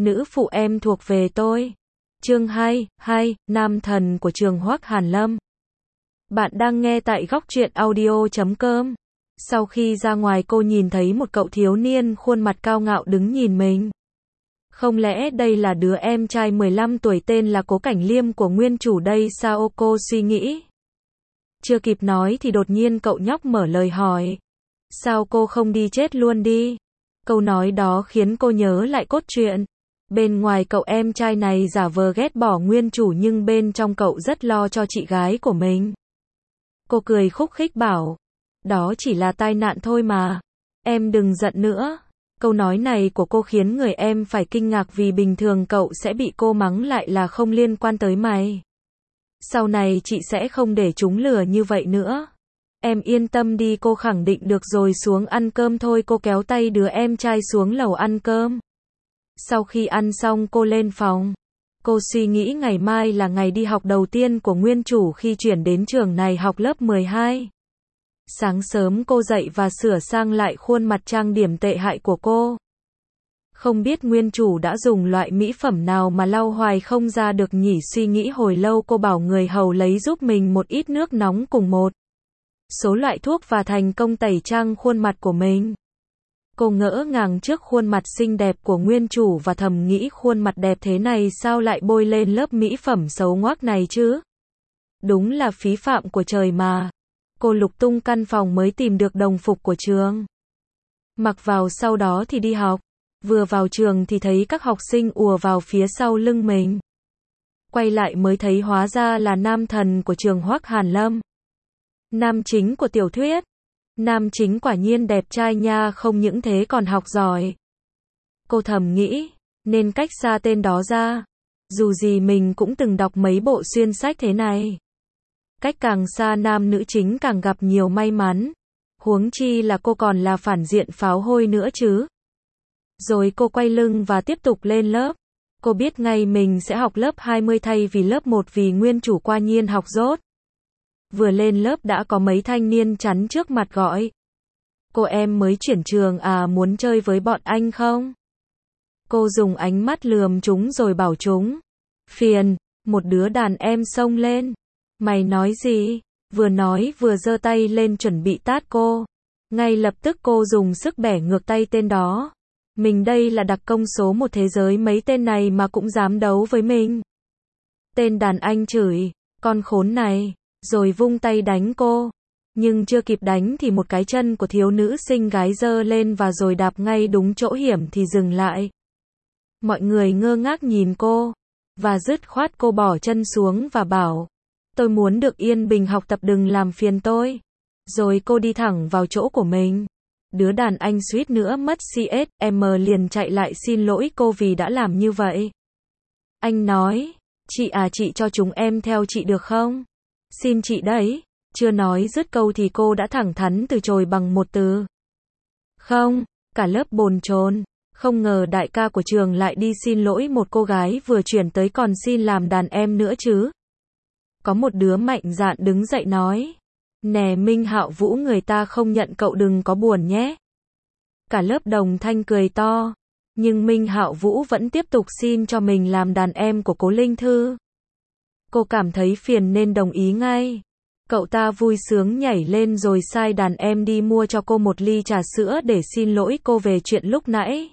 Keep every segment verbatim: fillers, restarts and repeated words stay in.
Nữ phụ em thuộc về tôi. Chương hai, hai, Nam thần của trường Hoắc Hàn Lâm. Bạn đang nghe tại góc truyện audio chấm com. Sau khi ra ngoài cô nhìn thấy một cậu thiếu niên khuôn mặt cao ngạo đứng nhìn mình. Không lẽ đây là đứa em trai mười lăm tuổi tên là Cố Cảnh Liêm của nguyên chủ đây sao, cô suy nghĩ. Chưa kịp nói thì đột nhiên cậu nhóc mở lời hỏi. Sao cô không đi chết luôn đi? Câu nói đó khiến cô nhớ lại cốt truyện. Bên ngoài cậu em trai này giả vờ ghét bỏ nguyên chủ nhưng bên trong cậu rất lo cho chị gái của mình. Cô cười khúc khích bảo. Đó chỉ là tai nạn thôi mà. Em đừng giận nữa. Câu nói này của cô khiến người em phải kinh ngạc vì bình thường cậu sẽ bị cô mắng lại là không liên quan tới mày. Sau này chị sẽ không để chúng lừa như vậy nữa. Em yên tâm đi, cô khẳng định được rồi, xuống ăn cơm thôi. Cô kéo tay đứa em trai xuống lầu ăn cơm. Sau khi ăn xong cô lên phòng. Cô suy nghĩ ngày mai là ngày đi học đầu tiên của nguyên chủ khi chuyển đến trường này học lớp mười hai. Sáng sớm cô dậy và sửa sang lại khuôn mặt trang điểm tệ hại của cô. Không biết nguyên chủ đã dùng loại mỹ phẩm nào mà lau hoài không ra được nhỉ, suy nghĩ hồi lâu cô bảo người hầu lấy giúp mình một ít nước nóng cùng một số loại thuốc và thành công tẩy trang khuôn mặt của mình. Cô ngỡ ngàng trước khuôn mặt xinh đẹp của nguyên chủ và thầm nghĩ khuôn mặt đẹp thế này sao lại bôi lên lớp mỹ phẩm xấu ngoác này chứ? Đúng là phí phạm của trời mà. Cô lục tung căn phòng mới tìm được đồng phục của trường. Mặc vào sau đó thì đi học. Vừa vào trường thì thấy các học sinh ùa vào phía sau lưng mình. Quay lại mới thấy hóa ra là nam thần của trường Hoắc Hàn Lâm. Nam chính của tiểu thuyết. Nam chính quả nhiên đẹp trai nha, không những thế còn học giỏi. Cô thầm nghĩ, nên cách xa tên đó ra. Dù gì mình cũng từng đọc mấy bộ xuyên sách thế này. Cách càng xa nam nữ chính càng gặp nhiều may mắn. Huống chi là cô còn là phản diện pháo hôi nữa chứ. Rồi cô quay lưng và tiếp tục lên lớp. Cô biết ngay mình sẽ học lớp hai mươi thay vì lớp một vì nguyên chủ quả nhiên học dốt. Vừa lên lớp đã có mấy thanh niên chắn trước mặt gọi. Cô em mới chuyển trường à, muốn chơi với bọn anh không? Cô dùng ánh mắt lườm chúng rồi bảo chúng. Phiền, một đứa đàn em xông lên. Mày nói gì? Vừa nói vừa giơ tay lên chuẩn bị tát cô. Ngay lập tức cô dùng sức bẻ ngược tay tên đó. Mình đây là đặc công số một thế giới, mấy tên này mà cũng dám đấu với mình. Tên đàn anh chửi, con khốn này, rồi vung tay đánh cô. Nhưng chưa kịp đánh thì một cái chân của thiếu nữ xinh gái giơ lên và rồi đạp ngay đúng chỗ hiểm thì dừng lại. Mọi người ngơ ngác nhìn cô, và dứt khoát cô bỏ chân xuống và bảo, tôi muốn được yên bình học tập, đừng làm phiền tôi. Rồi cô đi thẳng vào chỗ của mình. Đứa đàn anh suýt nữa mất xê ét em liền chạy lại xin lỗi cô vì đã làm như vậy. Anh nói, chị à, chị cho chúng em theo chị được không? Xin chị đấy. Chưa nói dứt câu thì cô đã thẳng thắn từ chối bằng một từ. Không, cả lớp bồn chồn. Không ngờ đại ca của trường lại đi xin lỗi một cô gái vừa chuyển tới còn xin làm đàn em nữa chứ. Có một đứa mạnh dạn đứng dậy nói. Nè Minh Hạo Vũ, người ta không nhận cậu đừng có buồn nhé. Cả lớp đồng thanh cười to. Nhưng Minh Hạo Vũ vẫn tiếp tục xin cho mình làm đàn em của Cố Linh Thư. Cô cảm thấy phiền nên đồng ý ngay. Cậu ta vui sướng nhảy lên rồi sai đàn em đi mua cho cô một ly trà sữa để xin lỗi cô về chuyện lúc nãy.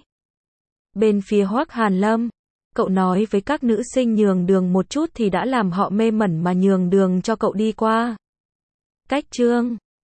Bên phía Hoắc Hàn Lâm, cậu nói với các nữ sinh nhường đường một chút thì đã làm họ mê mẩn mà nhường đường cho cậu đi qua. Cách chương